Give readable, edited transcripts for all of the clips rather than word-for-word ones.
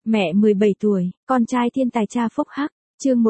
Mẹ 17 tuổi, con trai thiên tài cha phúc hắc, chương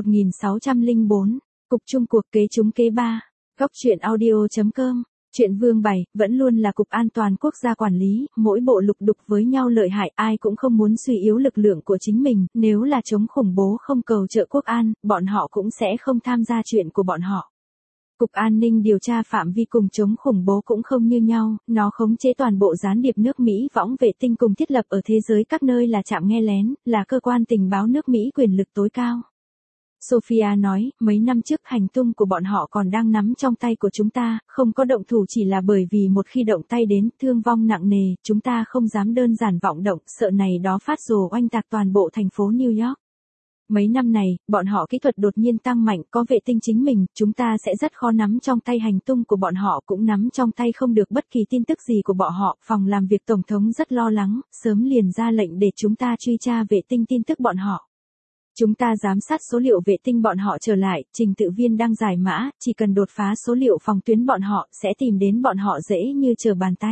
1604, Cục chung cuộc kế chúng kế ba, góc truyện audio.com, chuyện Vương Bảy, vẫn luôn là Cục An toàn Quốc gia quản lý, mỗi bộ lục đục với nhau lợi hại, ai cũng không muốn suy yếu lực lượng của chính mình, nếu là chống khủng bố không cầu trợ quốc an, bọn họ cũng sẽ không tham gia chuyện của bọn họ. Cục An ninh điều tra phạm vi cùng chống khủng bố cũng không như nhau, nó khống chế toàn bộ gián điệp nước Mỹ võng vệ tinh cùng thiết lập ở thế giới các nơi là trạm nghe lén, là cơ quan tình báo nước Mỹ quyền lực tối cao. Sophia nói, mấy năm trước hành tung của bọn họ còn đang nắm trong tay của chúng ta, không có động thủ chỉ là bởi vì một khi động tay đến, thương vong nặng nề, chúng ta không dám đơn giản vọng động, sợ này đó phát rồ oanh tạc toàn bộ thành phố New York. Mấy năm này, bọn họ kỹ thuật đột nhiên tăng mạnh, có vệ tinh chính mình, chúng ta sẽ rất khó nắm trong tay hành tung của bọn họ, cũng nắm trong tay không được bất kỳ tin tức gì của bọn họ. Phòng làm việc Tổng thống rất lo lắng, sớm liền ra lệnh để chúng ta truy tra vệ tinh tin tức bọn họ. Chúng ta giám sát số liệu vệ tinh bọn họ trở lại, trình tự viên đang giải mã, chỉ cần đột phá số liệu phòng tuyến bọn họ, sẽ tìm đến bọn họ dễ như trở bàn tay.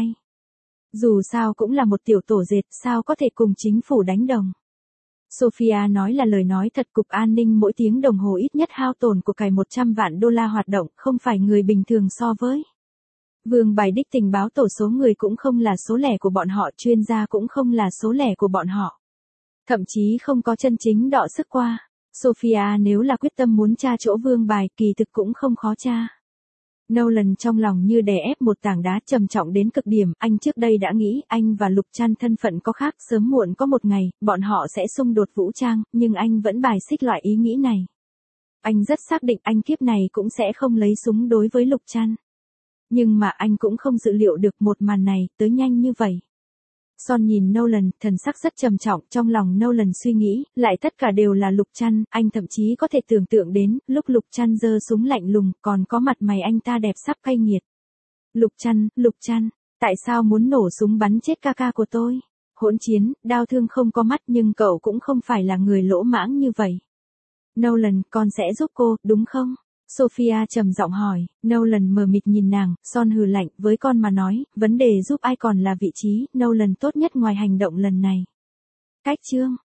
Dù sao cũng là một tiểu tổ dệt, sao có thể cùng chính phủ đánh đồng. Sophia nói là lời nói thật, Cục An ninh mỗi tiếng đồng hồ ít nhất hao tổn của cải 100 vạn đô la hoạt động, không phải người bình thường so với. Vương Bài đích tình báo tổ số người cũng không là số lẻ của bọn họ, chuyên gia cũng không là số lẻ của bọn họ. Thậm chí không có chân chính đọ sức qua. Sophia nếu là quyết tâm muốn tra chỗ Vương Bài, kỳ thực cũng không khó tra. Nolan trong lòng như đè ép một tảng đá trầm trọng đến cực điểm, anh trước đây đã nghĩ anh và Lục Trăn thân phận có khác, sớm muộn có một ngày, bọn họ sẽ xung đột vũ trang, nhưng anh vẫn bài xích loại ý nghĩ này. Anh rất xác định anh kiếp này cũng sẽ không lấy súng đối với Lục Trăn. Nhưng mà anh cũng không dự liệu được một màn này, tới nhanh như vậy. Son nhìn Nolan, thần sắc rất trầm trọng, trong lòng Nolan suy nghĩ, lại tất cả đều là Lục Trăn, anh thậm chí có thể tưởng tượng đến, lúc Lục Trăn giơ súng lạnh lùng, còn có mặt mày anh ta đẹp sắp cay nghiệt. Lục Trăn, tại sao muốn nổ súng bắn chết ca ca của tôi? Hỗn chiến, đau thương không có mắt nhưng cậu cũng không phải là người lỗ mãng như vậy. Nolan, con sẽ giúp cô, đúng không? Sophia trầm giọng hỏi, Nolan mờ mịt nhìn nàng, Son hừ lạnh, với con mà nói, vấn đề giúp ai còn là vị trí, Nolan tốt nhất ngoài hành động lần này. Cách chương